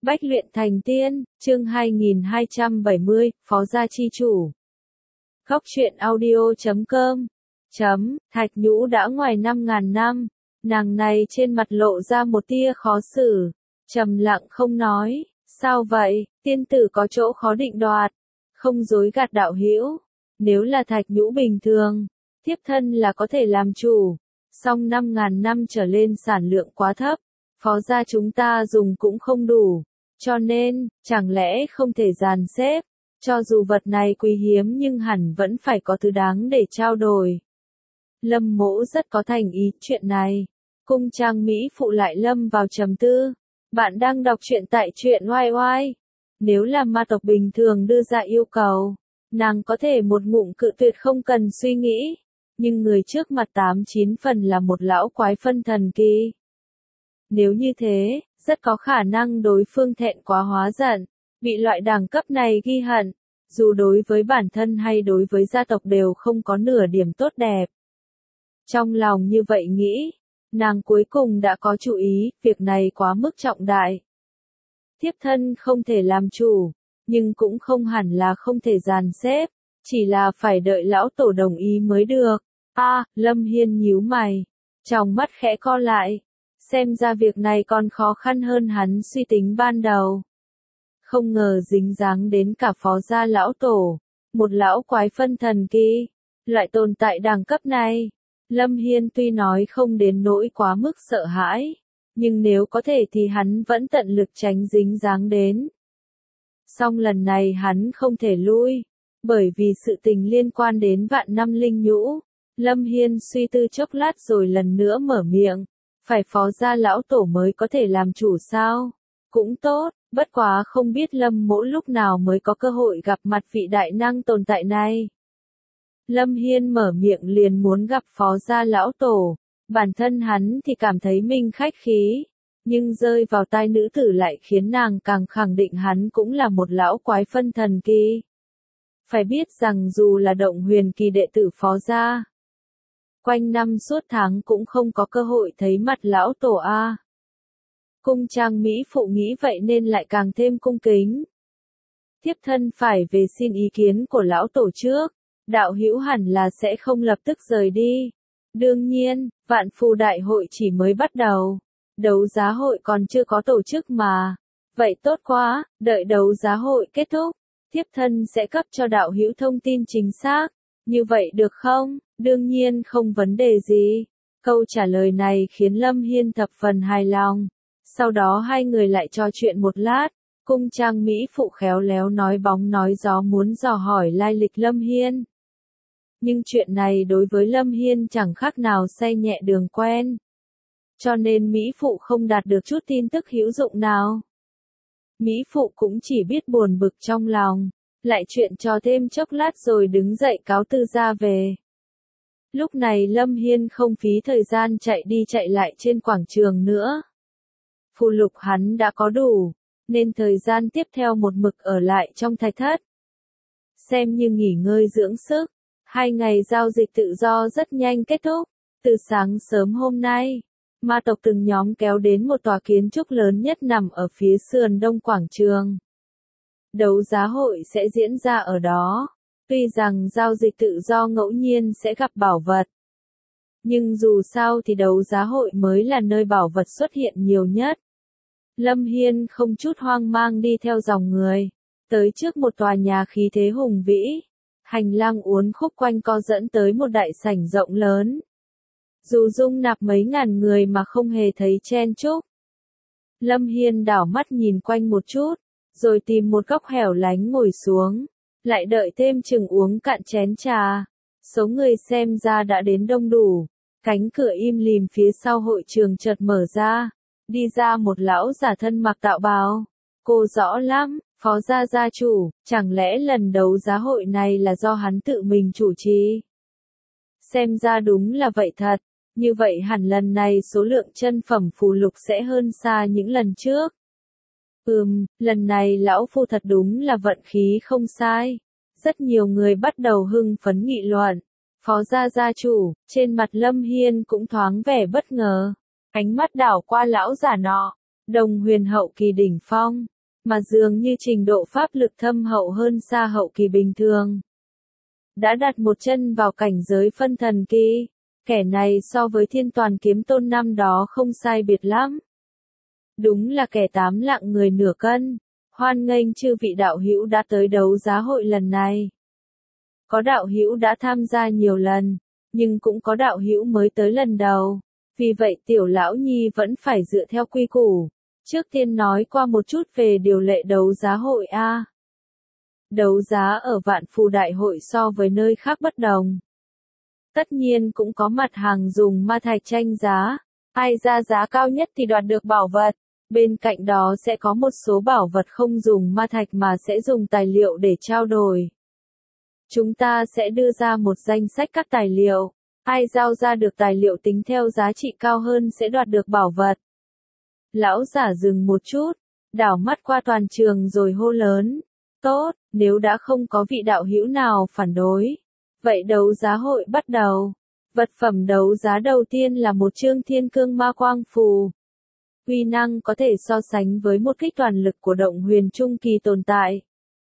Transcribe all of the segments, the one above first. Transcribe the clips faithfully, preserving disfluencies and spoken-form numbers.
Bách luyện thành tiên, chương hai nghìn hai trăm bảy mươi, Phó gia chi chủ. Góc truyện audio chấm com. Chấm, Thạch Nhũ đã ngoài năm ngàn năm, nàng này trên mặt lộ ra một tia khó xử, trầm lặng không nói, sao vậy, tiên tử có chỗ khó định đoạt, không dối gạt đạo hữu, nếu là Thạch Nhũ bình thường, thiếp thân là có thể làm chủ, song năm ngàn năm trở lên sản lượng quá thấp, phó gia chúng ta dùng cũng không đủ. Cho nên, chẳng lẽ không thể dàn xếp, cho dù vật này quý hiếm nhưng hẳn vẫn phải có thứ đáng để trao đổi. Lâm Mỗ rất có thành ý chuyện này. Cung trang Mỹ phụ lại lâm vào trầm tư. Bạn đang đọc truyện tại truyện oai oai. Nếu là ma tộc bình thường đưa ra yêu cầu, nàng có thể một ngụm cự tuyệt không cần suy nghĩ. Nhưng người trước mặt tám chín phần là một lão quái phân thần kỳ. Nếu như thế, rất có khả năng đối phương thẹn quá hóa giận, bị loại đẳng cấp này ghi hận, dù đối với bản thân hay đối với gia tộc đều không có nửa điểm tốt đẹp. Trong lòng như vậy nghĩ, nàng cuối cùng đã có chủ ý, việc này quá mức trọng đại. Thiếp thân không thể làm chủ, nhưng cũng không hẳn là không thể dàn xếp, chỉ là phải đợi lão tổ đồng ý mới được. A, à, Lâm Hiên nhíu mày, trong mắt khẽ co lại. Xem ra việc này còn khó khăn hơn hắn suy tính ban đầu. Không ngờ dính dáng đến cả phó gia lão tổ, một lão quái phân thần kỳ, loại tồn tại đẳng cấp này. Lâm Hiên tuy nói không đến nỗi quá mức sợ hãi, nhưng nếu có thể thì hắn vẫn tận lực tránh dính dáng đến. Song lần này hắn không thể lui, bởi vì sự tình liên quan đến vạn năm linh nhũ. Lâm Hiên suy tư chốc lát rồi lần nữa mở miệng. Phải phó gia lão tổ mới có thể làm chủ sao? Cũng tốt, bất quá không biết Lâm Mỗ lúc nào mới có cơ hội gặp mặt vị đại năng tồn tại này. Lâm Hiên mở miệng liền muốn gặp phó gia lão tổ, bản thân hắn thì cảm thấy mình khách khí, nhưng rơi vào tai nữ tử lại khiến nàng càng khẳng định hắn cũng là một lão quái phân thần kỳ. Phải biết rằng dù là động huyền kỳ đệ tử phó gia, quanh năm suốt tháng cũng không có cơ hội thấy mặt lão tổ A. Cung trang Mỹ phụ nghĩ vậy nên lại càng thêm cung kính. Thiếp thân phải về xin ý kiến của lão tổ trước, đạo hữu hẳn là sẽ không lập tức rời đi. Đương nhiên, vạn phù đại hội chỉ mới bắt đầu, đấu giá hội còn chưa có tổ chức mà. Vậy tốt quá, đợi đấu giá hội kết thúc, thiếp thân sẽ cấp cho đạo hữu thông tin chính xác. Như vậy được không? Đương nhiên không vấn đề gì. Câu trả lời này khiến Lâm Hiên thập phần hài lòng. Sau đó hai người lại trò chuyện một lát. Cung trang Mỹ phụ khéo léo nói bóng nói gió muốn dò hỏi lai lịch Lâm Hiên. Nhưng chuyện này đối với Lâm Hiên chẳng khác nào say nhẹ đường quen. Cho nên Mỹ phụ không đạt được chút tin tức hữu dụng nào. Mỹ phụ cũng chỉ biết buồn bực trong lòng. Lại chuyện trò thêm chốc lát rồi đứng dậy cáo từ ra về. Lúc này Lâm Hiên không phí thời gian chạy đi chạy lại trên quảng trường nữa. Phù lục hắn đã có đủ, nên thời gian tiếp theo một mực ở lại trong thạch thất. Xem như nghỉ ngơi dưỡng sức, hai ngày giao dịch tự do rất nhanh kết thúc. Từ sáng sớm hôm nay, ma tộc từng nhóm kéo đến một tòa kiến trúc lớn nhất nằm ở phía sườn đông quảng trường. Đấu giá hội sẽ diễn ra ở đó. Tuy rằng giao dịch tự do ngẫu nhiên sẽ gặp bảo vật. Nhưng dù sao thì đấu giá hội mới là nơi bảo vật xuất hiện nhiều nhất. Lâm Hiên không chút hoang mang đi theo dòng người. Tới trước một tòa nhà khí thế hùng vĩ. Hành lang uốn khúc quanh co dẫn tới một đại sảnh rộng lớn. Dù dung nạp mấy ngàn người mà không hề thấy chen chúc. Lâm Hiên đảo mắt nhìn quanh một chút. Rồi tìm một góc hẻo lánh ngồi xuống. Lại đợi thêm chừng uống cạn chén trà. Số người xem ra đã đến đông đủ. Cánh cửa im lìm phía sau hội trường chợt mở ra. Đi ra một lão giả thân mặc đạo bào. Cô rõ lắm, phó gia gia chủ, chẳng lẽ lần đấu giá hội này là do hắn tự mình chủ trì? Xem ra đúng là vậy thật. Như vậy hẳn lần này số lượng chân phẩm phù lục sẽ hơn xa những lần trước. Ừm, lần này lão phu thật đúng là vận khí không sai. Rất nhiều người bắt đầu hưng phấn nghị luận. Phó gia gia chủ, trên mặt Lâm Hiên cũng thoáng vẻ bất ngờ. Ánh mắt đảo qua lão giả nọ. Đồng Huyền hậu kỳ đỉnh phong, mà dường như trình độ pháp lực thâm hậu hơn xa hậu kỳ bình thường. Đã đặt một chân vào cảnh giới phân thần kỳ, kẻ này so với Thiên Toàn Kiếm Tôn năm đó không sai biệt lắm. Đúng là kẻ tám lạng người nửa cân. Hoan nghênh chư vị đạo hữu đã tới đấu giá hội lần này. Có đạo hữu đã tham gia nhiều lần, nhưng cũng có đạo hữu mới tới lần đầu. Vì vậy tiểu lão nhi vẫn phải dựa theo quy củ. Trước tiên nói qua một chút về điều lệ đấu giá hội A. Đấu giá ở Vạn Phù Đại hội so với nơi khác bất đồng. Tất nhiên cũng có mặt hàng dùng ma thạch tranh giá. Ai ra giá cao nhất thì đoạt được bảo vật. Bên cạnh đó sẽ có một số bảo vật không dùng ma thạch mà sẽ dùng tài liệu để trao đổi. Chúng ta sẽ đưa ra một danh sách các tài liệu. Ai giao ra được tài liệu tính theo giá trị cao hơn sẽ đoạt được bảo vật. Lão giả dừng một chút, đảo mắt qua toàn trường rồi hô lớn. Tốt, nếu đã không có vị đạo hữu nào phản đối. Vậy đấu giá hội bắt đầu. Vật phẩm đấu giá đầu tiên là một chương Thiên Cương Ma Quang Phù. Uy năng có thể so sánh với một kích toàn lực của Động Huyền Trung Kỳ tồn tại.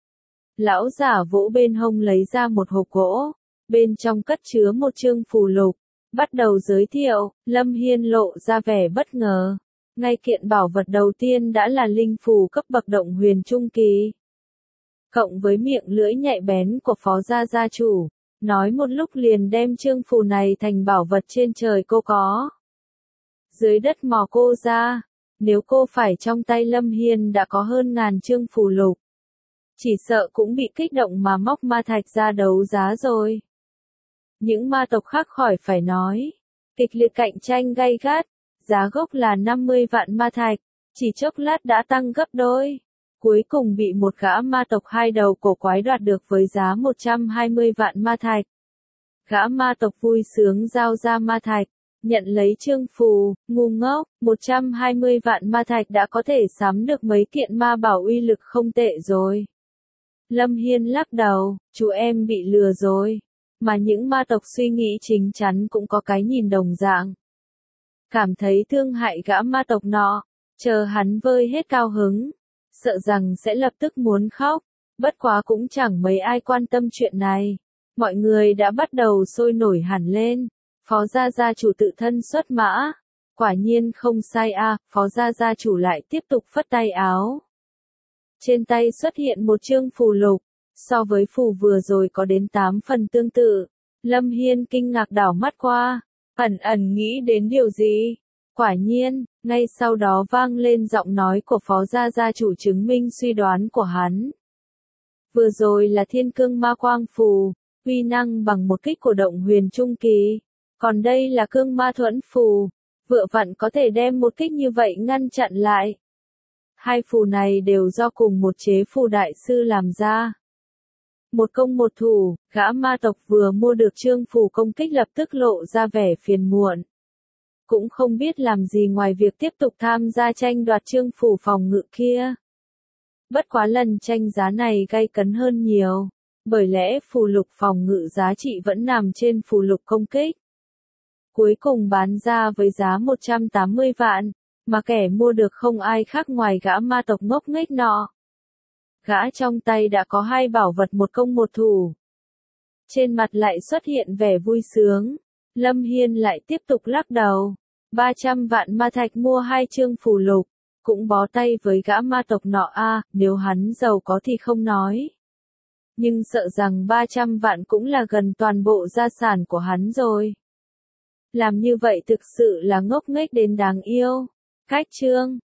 Lão giả vỗ bên hông lấy ra một hộp gỗ, bên trong cất chứa một chương phù lục. Bắt đầu giới thiệu, Lâm Hiên lộ ra vẻ bất ngờ. Ngay kiện bảo vật đầu tiên đã là linh phù cấp bậc Động Huyền Trung Kỳ. Cộng với miệng lưỡi nhạy bén của phó gia gia chủ, nói một lúc liền đem chương phù này thành bảo vật trên trời cô có. Dưới đất mò cô ra, nếu cô phải trong tay Lâm Hiên đã có hơn ngàn chương phù lục. Chỉ sợ cũng bị kích động mà móc ma thạch ra đấu giá rồi. Những ma tộc khác khỏi phải nói. Kịch liệt cạnh tranh gay gắt, giá gốc là năm mươi vạn ma thạch, chỉ chốc lát đã tăng gấp đôi. Cuối cùng bị một gã ma tộc hai đầu cổ quái đoạt được với giá một trăm hai mươi vạn ma thạch. Gã ma tộc vui sướng giao ra ma thạch, nhận lấy chương phù, ngu ngốc, một trăm hai mươi vạn ma thạch đã có thể sắm được mấy kiện ma bảo uy lực không tệ rồi. Lâm Hiên lắc đầu, chú em bị lừa rồi. Mà những ma tộc suy nghĩ chính chắn cũng có cái nhìn đồng dạng. Cảm thấy thương hại gã ma tộc nọ, chờ hắn vơi hết cao hứng. Sợ rằng sẽ lập tức muốn khóc, bất quá cũng chẳng mấy ai quan tâm chuyện này. Mọi người đã bắt đầu sôi nổi hẳn lên. Phó gia gia chủ tự thân xuất mã. Quả nhiên không sai a, à, phó gia gia chủ lại tiếp tục phất tay áo. Trên tay xuất hiện một chương phù lục, so với phù vừa rồi có đến tám phần tương tự. Lâm Hiên kinh ngạc đảo mắt qua, ẩn ẩn nghĩ đến điều gì. Quả nhiên, ngay sau đó vang lên giọng nói của phó gia gia chủ chứng minh suy đoán của hắn. Vừa rồi là Thiên Cương Ma Quang Phù, uy năng bằng một kích của Động Huyền Trung Kỳ. Còn đây là Cương Ma Thuẫn Phù, vừa vặn có thể đem một kích như vậy ngăn chặn lại. Hai phù này đều do cùng một chế phù đại sư làm ra. Một công một thủ, gã ma tộc vừa mua được chương phù công kích lập tức lộ ra vẻ phiền muộn. Cũng không biết làm gì ngoài việc tiếp tục tham gia tranh đoạt chương phù phòng ngự kia. Bất quá lần tranh giá này gay cấn hơn nhiều, bởi lẽ phù lục phòng ngự giá trị vẫn nằm trên phù lục công kích. Cuối cùng bán ra với giá một trăm tám mươi vạn, mà kẻ mua được không ai khác ngoài gã ma tộc ngốc nghếch nọ. Gã trong tay đã có hai bảo vật một công một thủ. Trên mặt lại xuất hiện vẻ vui sướng. Lâm Hiên lại tiếp tục lắc đầu. ba trăm vạn ma thạch mua hai chương phù lục. Cũng bó tay với gã ma tộc nọ a, à, nếu hắn giàu có thì không nói. Nhưng sợ rằng ba trăm vạn cũng là gần toàn bộ gia sản của hắn rồi. Làm như vậy thực sự là ngốc nghếch đến đáng yêu. Cách chương